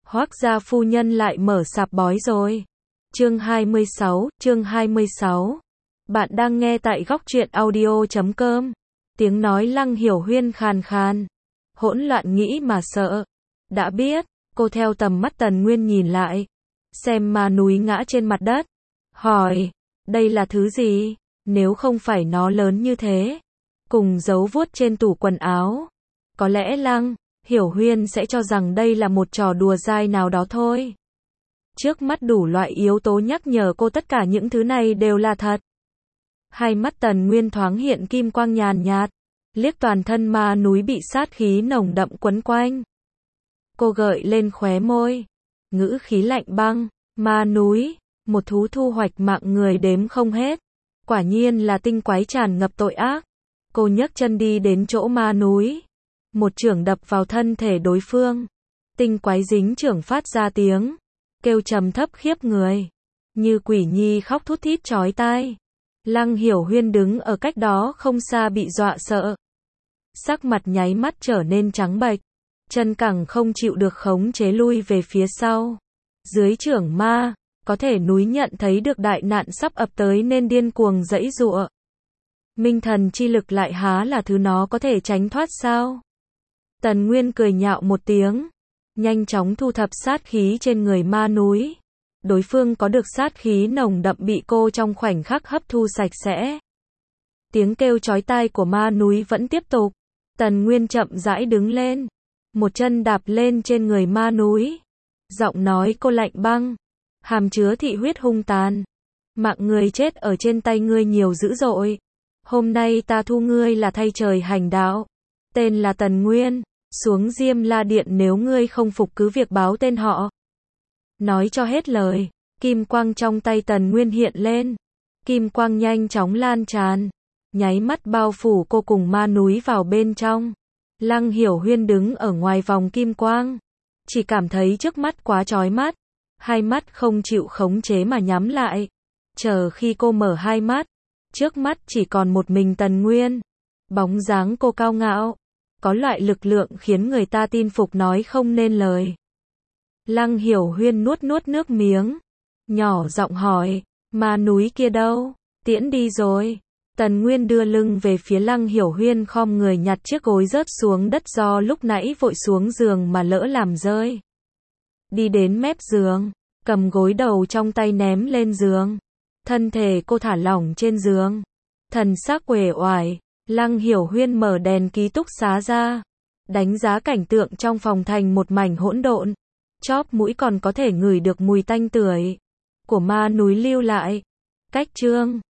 Hoác gia phu nhân lại mở sạp bói rồi. Chương 26. Bạn đang nghe tại góc truyện audio.com. Tiếng nói Lăng Hiểu Huyên khàn khàn. Hỗn loạn nghĩ mà sợ. Đã biết, cô theo tầm mắt Tần Nguyên nhìn lại. Xem ma núi ngã trên mặt đất. Hỏi, đây là thứ gì? Nếu không phải nó lớn như thế. Cùng dấu vuốt trên tủ quần áo. Có lẽ Lăng Hiểu Huyên sẽ cho rằng đây là một trò đùa dai nào đó thôi. Trước mắt đủ loại yếu tố nhắc nhở cô tất cả những thứ này đều là thật. Hai mắt Tần Nguyên thoáng hiện kim quang nhàn nhạt, liếc toàn thân ma núi bị sát khí nồng đậm quấn quanh. Cô gợi lên khóe môi, ngữ khí lạnh băng, ma núi, một thú thu hoạch mạng người đếm không hết. Quả nhiên là tinh quái tràn ngập tội ác. Cô nhấc chân đi đến chỗ ma núi. Một chưởng đập vào thân thể đối phương. Tinh quái dính chưởng phát ra tiếng kêu trầm thấp khiếp người. Như quỷ nhi khóc thút thít chói tai. Lăng Hiểu Huyên đứng ở cách đó không xa bị dọa sợ. Sắc mặt nháy mắt trở nên trắng bệch. Chân cẳng không chịu được khống chế lui về phía sau. Dưới chưởng ma, có thể núi nhận thấy được đại nạn sắp ập tới nên điên cuồng giãy giụa. Minh thần chi lực lại há là thứ nó có thể tránh thoát sao? Tần Nguyên cười nhạo một tiếng, nhanh chóng thu thập sát khí trên người ma núi. Đối phương có được sát khí nồng đậm bị cô trong khoảnh khắc hấp thu sạch sẽ. Tiếng kêu chói tai của ma núi vẫn tiếp tục. Tần Nguyên chậm rãi đứng lên, một chân đạp lên trên người ma núi. Giọng nói cô lạnh băng, hàm chứa thị huyết hung tàn. Mạng người chết ở trên tay ngươi nhiều dữ dội. Hôm nay ta thu ngươi là thay trời hành đạo. Tên là Tần Nguyên, xuống Diêm La Điện nếu ngươi không phục cứ việc báo tên họ. Nói cho hết lời, kim quang trong tay Tần Nguyên hiện lên. Kim quang nhanh chóng lan tràn, nháy mắt bao phủ cô cùng ma núi vào bên trong. Lăng Hiểu Huyên đứng ở ngoài vòng kim quang, chỉ cảm thấy trước mắt quá chói mắt, hai mắt không chịu khống chế mà nhắm lại. Chờ khi cô mở hai mắt, trước mắt chỉ còn một mình Tần Nguyên. Bóng dáng cô cao ngạo, có loại lực lượng khiến người ta tin phục nói không nên lời. Lăng Hiểu Huyên nuốt nước miếng, nhỏ giọng hỏi, ma núi kia đâu? Tiễn đi rồi. Tần Nguyên đưa lưng về phía Lăng Hiểu Huyên khom người nhặt chiếc gối rớt xuống đất do lúc nãy vội xuống giường mà lỡ làm rơi. Đi đến mép giường, cầm gối đầu trong tay ném lên giường. Thân thể cô thả lỏng trên giường, thần sắc uể oải. Lăng Hiểu Huyên mở đèn ký túc xá ra, đánh giá cảnh tượng trong phòng thành một mảnh hỗn độn. Chóp mũi còn có thể ngửi được mùi tanh tưởi của ma núi lưu lại. Cách chương